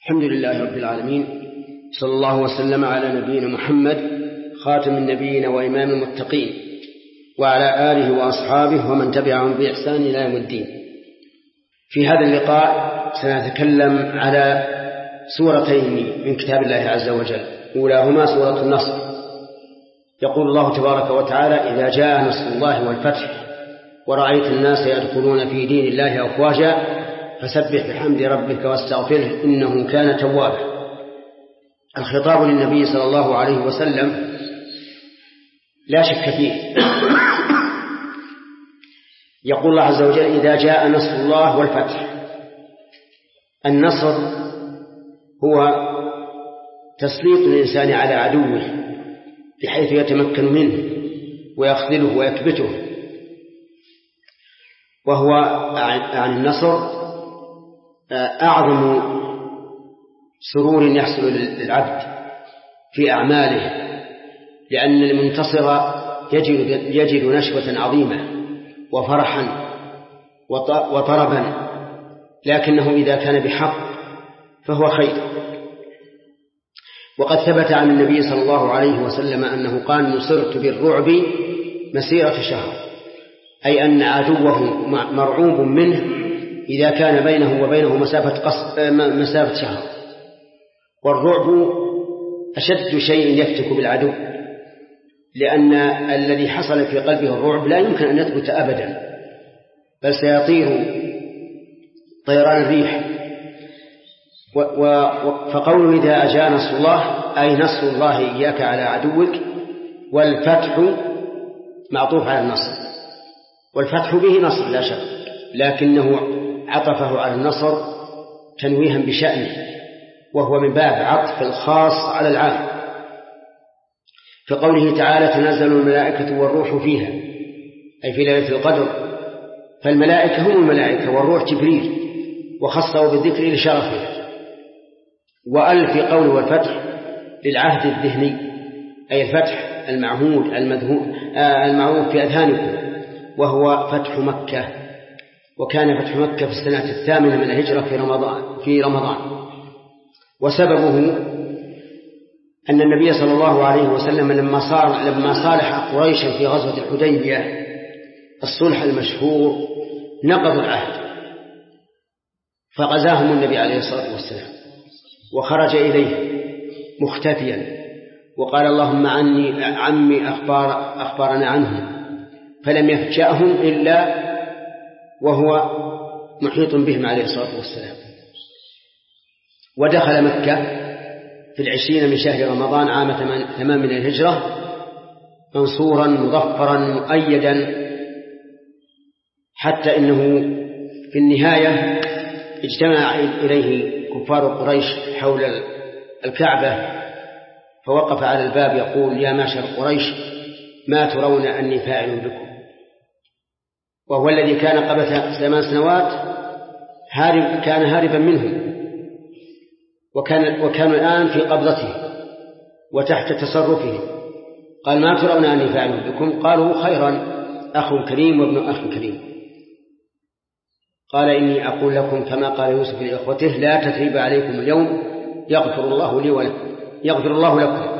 الحمد لله رب العالمين، صلى الله وسلم على نبينا محمد خاتم النبيين وإمام المتقين، وعلى آله وأصحابه ومن تبعهم بإحسان إلى يوم الدين. في هذا اللقاء سنتكلم على سورتين من كتاب الله عز وجل، أولاهما سورة النصر. يقول الله تبارك وتعالى: إذا جاء نصر الله والفتح ورأيت الناس يدخلون في دين الله أفواجا فسبح بحمد ربك واستغفره إنه كان توابا. الخطاب للنبي صلى الله عليه وسلم لا شك فيه. يقول الله عز وجل: إذا جاء نصر الله والفتح. النصر هو تسليط الإنسان على عدوه بحيث يتمكن منه ويخذله ويكبته، وهو عن النصر أعظم سرور يحصل للعبد في أعماله، لأن المنتصر يجد نشوة عظيمة وفرحا وطربا، لكنه إذا كان بحق فهو خير. وقد ثبت عن النبي صلى الله عليه وسلم أنه قال: نصرت بالرعب مسيرة شهر، أي أن عدوه مرعوب منه إذا كان بينه وبينه مسافة شهر. والرعب أشد شيء يفتك بالعدو، لأن الذي حصل في قلبه الرعب لا يمكن أن يثبت أبدا، بل سيطير طيران الريح. فقوله إذا جاء نصر الله أي نصر الله إياك على عدوك، والفتح معطوف على النصر، والفتح به نصر لا شك، لكنه عطفه على النصر تنويها بشأنه، وهو من باب عطف الخاص على العام. فقوله تعالى: تنزل الملائكة والروح فيها، أي في ليلة القدر، فالملائكة هم الملائكة والروح جبريل، وخصه بالذكر لشرفه. وأل في قوله والفتح للعهد الذهني، أي الفتح المعهود المعهود في أذهانكم، وهو فتح مكة. وكان فتح مكة في السنة 8 من الهجرة في رمضان. وسببه أن النبي صلى الله عليه وسلم لما صالح قريشا في غزوة الحديبية الصلح المشهور نقضوا العهد، فغزاهم النبي عليه الصلاة والسلام وخرج إليه مختفيا، وقال: اللهم عمي أخبارنا عنهم، فلم يفجأهم إلا وهو محيط بهم عليه الصلاة والسلام. ودخل مكة في 20 من شهر رمضان عام 8 من الهجرة منصورا مظفرا مؤيدا، حتى إنه في النهاية اجتمع إليه كفار قريش حول الكعبة، فوقف على الباب يقول: يا معشر قريش، ما ترون أني فاعل بكم؟ وهو الذي كان قبل 8 سنوات كان هاربا منهم، وكان الآن في قبضته وتحت تصرفه. قال: ما ترون أني فاعل بكم؟ قالوا: خيرا، أخ كريم وابن أخ كريم. قال: إني أقول لكم كما قال يوسف لإخوته: لا تثريب عليكم اليوم، يغفر الله لي ولكم، يغفر الله لكم.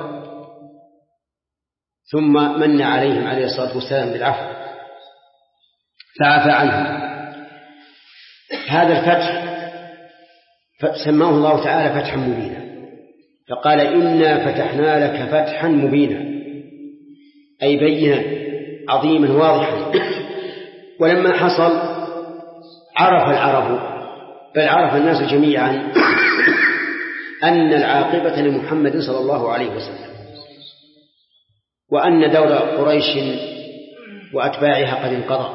ثم من عليهم عليه الصلاة والسلام بالعفو فعفى عنهم. هذا الفتح سماه الله تعالى فتحا مبينا، فقال: إنا فتحنا لك فتحا مبينا، أي بينا عظيما واضحا. ولما حصل عرف العرب، بل عرف الناس جميعا أن العاقبة لمحمد صلى الله عليه وسلم، وأن دور قريش وأتباعها قد انقضى،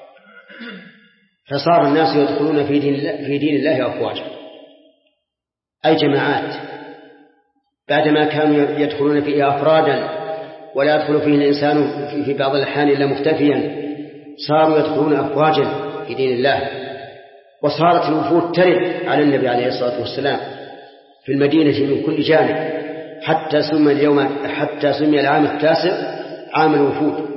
فصار الناس يدخلون في دين الله أفواجا، أي جماعات، بعدما كانوا يدخلون فيه أفرادا ولا يدخل فيه الإنسان في بعض الأحيان إلا مختفيا، صاروا يدخلون أفواجا في دين الله. وصارت الوفود ترد على النبي عليه الصلاة والسلام في المدينة من كل جانب، حتى سمي العام 9 عام الوفود،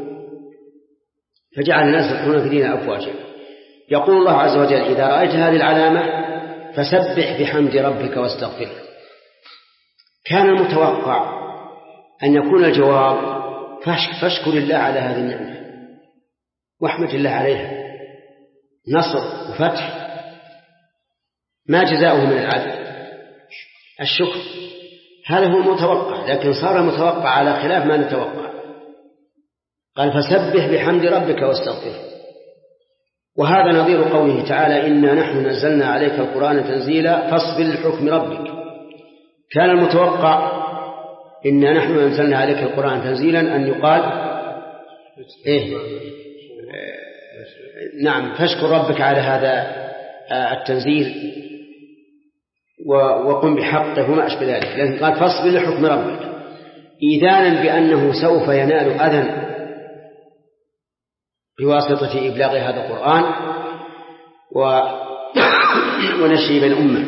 فجعل الناس يدخلون في دين أفواجا. يقول الله عز وجل: إذا رأيت هذه العلامة فسبح بحمد ربك واستغفره. كان المتوقع أن يكون الجواب فاشكر الله على هذه النعمة واحمد الله عليها، نصر وفتح، ما جزاؤه من العبد؟ الشكر. هذا هو المتوقع، لكن صار المتوقع على خلاف ما نتوقع. قال فسبح بحمد ربك واستغفره. وهذا نظير قوله تعالى إنا نحن نزلنا عليك القرآن تنزيلا فاصبر لحكم ربك. كان المتوقع إنا نحن نزلنا عليك القرآن تنزيلا أن يقال نعم فاشكر ربك على هذا التنزيل وقم بحقه وما أشبه ذلك، لكن قال فاصبر لحكم ربك إذانا بأنه سوف ينال أذى بواسطة إبلاغ هذا القرآن ونشره بين الأمة.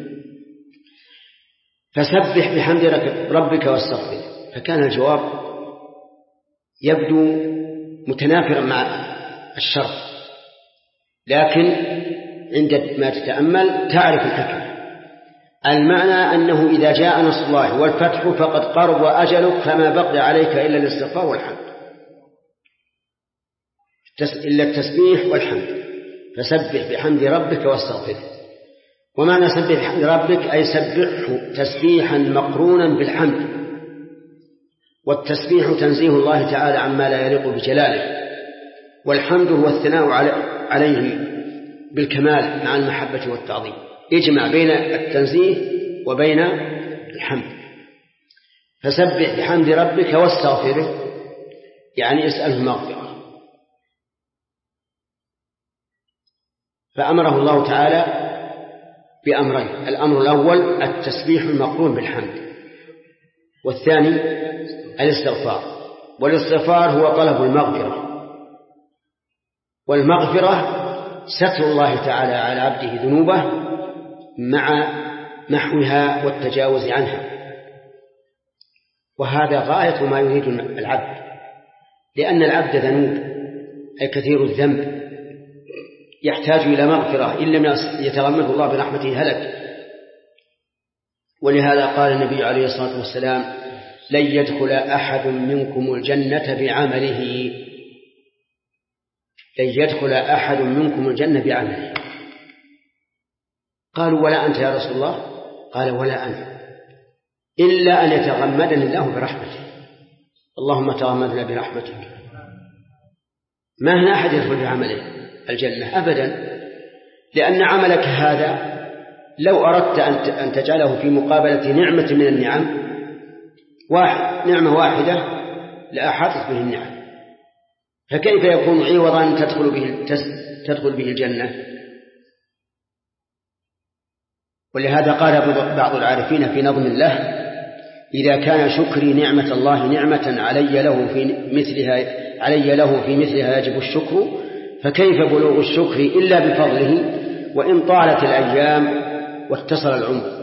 فسبح بحمد ربك واستغفره. فكان الجواب يبدو متنافرا مع الشرط، لكن عندما تتأمل تعرف الحكمة. المعنى أنه إذا جاء نصر الله والفتح فقد قرب أجلك فما بقي عليك إلا الاستغفار والحمد، إلا التسبيح والحمد. فسبح بحمد ربك واستغفره. ومعنى سبح بحمد ربك أي سبحه تسبيحا مقرونا بالحمد. والتسبيح تنزيه الله تعالى عما لا يليق بجلاله، والحمد هو الثناء عليه بالكمال مع المحبة والتعظيم، يجمع بين التنزيه وبين الحمد. فسبح بحمد ربك واستغفره يعني اسأله مغفرة. فأمره الله تعالى بأمرين: الأمر الأول التسبيح المقرون بالحمد، والثاني الاستغفار. والاستغفار هو طلب المغفرة، والمغفرة ستر الله تعالى على عبده ذنوبه مع محوها والتجاوز عنها. وهذا غاية ما يريد العبد، لأن العبد ذنوب أي كثير الذنب، يحتاج إلى مغفرة، إن لم يتغمده الله برحمته هلك. ولهذا قال النبي عليه الصلاة والسلام: لن يدخل أحد منكم الجنة بعمله. لن يدخل أحد منكم الجنة بعمله. قالوا: ولا أنت يا رسول الله؟ قال: ولا أنا، إلا أن يتغمدني الله برحمته. اللهم تغمدنا برحمتك. ما هنا أحد يدخل بعمله الجنة أبدا، لأن عملك هذا لو أردت أن تجعله في مقابلة نعمة من النعم نعمة واحدة لأحاطت به النعم، فكيف يكون عوضا تدخل به الجنة؟ ولهذا قال بعض العارفين في نظم له: إذا كان شكري نعمة الله نعمة علي له في مثلها يجب الشكر، فكيف بلوغ الشكر إلا بفضله وإن طالت الأيام واتصل العمر.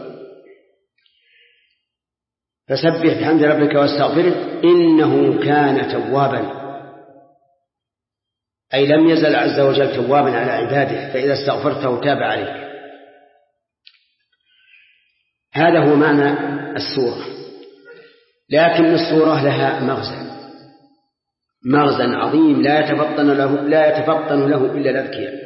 فسبح بحمد ربك واستغفره إنه كان توابا، أي لم يزل عز وجل توابا على عباده، فإذا استغفرته تاب عليك. هذا هو معنى السورة. لكن السورة لها مغزى عظيم لا يتفطن له إلا الأذكياء.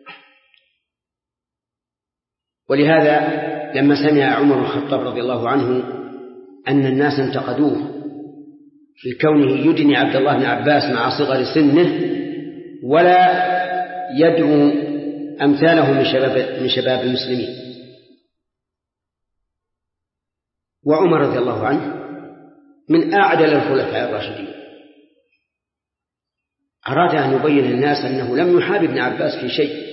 ولهذا لما سمع عمر بن الخطاب رضي الله عنه أن الناس انتقدوه في كونه يدني عبد الله بن عباس مع صغر سنه ولا يدعو أمثاله من شباب المسلمين، وعمر رضي الله عنه من أعدل الخلفاء الراشدين، أراد أن يبين للناس أنه لم يحاب ابن عباس في شيء،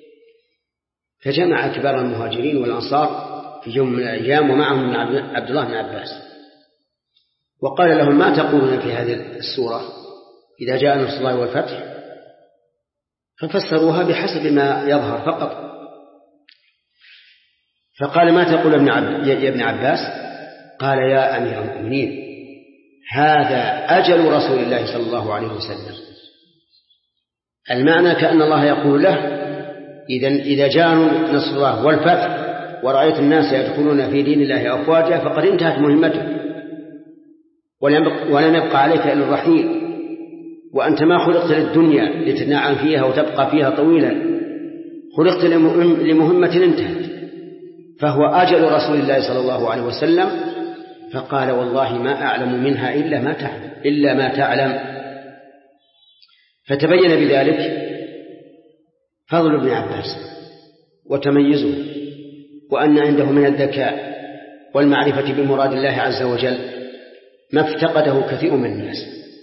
فجمع كبار المهاجرين والأنصار في يوم من الأيام ومعهم عبد الله بن عباس، وقال لهم: ما تقولون في هذه السورة إذا جاء نصر الله والفتح؟ ففسروها بحسب ما يظهر فقط. فقال: ما تقول يا ابن عباس؟ قال: يا أمير المؤمنين، هذا أجل رسول الله صلى الله عليه وسلم. المعنى كأن الله يقول له: إذا جاء نصر الله والفتح ورأيت الناس يدخلون في دين الله أفواجا فقد انتهت مهمته، ولم يبقى عليك إلا الرحيل، وأنت ما خلقت للدنيا لتنعم فيها وتبقى فيها طويلا، خلقت لمهمة انتهت. فهو أجل رسول الله صلى الله عليه وسلم، فقال والله ما أعلم منها إلا ما تعلم. فتبين بذلك فضل ابن عباس وتميزه، وأن عنده من الذكاء والمعرفة بمراد الله عز وجل ما افتقده كثير من الناس.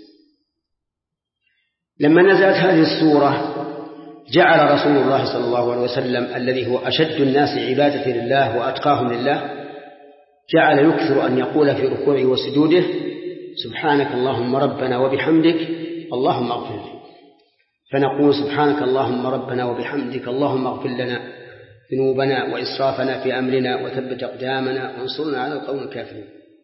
لما نزلت هذه السورة جعل رسول الله صلى الله عليه وسلم الذي هو أشد الناس عبادة لله وأتقاهم لله جعل يكثر أن يقول في ركوعه وسجوده سبحانك اللهم ربنا وبحمدك اللهم اغفر لي. فنقول سبحانك اللهم ربنا وبحمدك اللهم اغفر لنا ذنوبنا وإسرافنا في أمرنا وثبت أقدامنا وانصرنا على القوم الكافرين.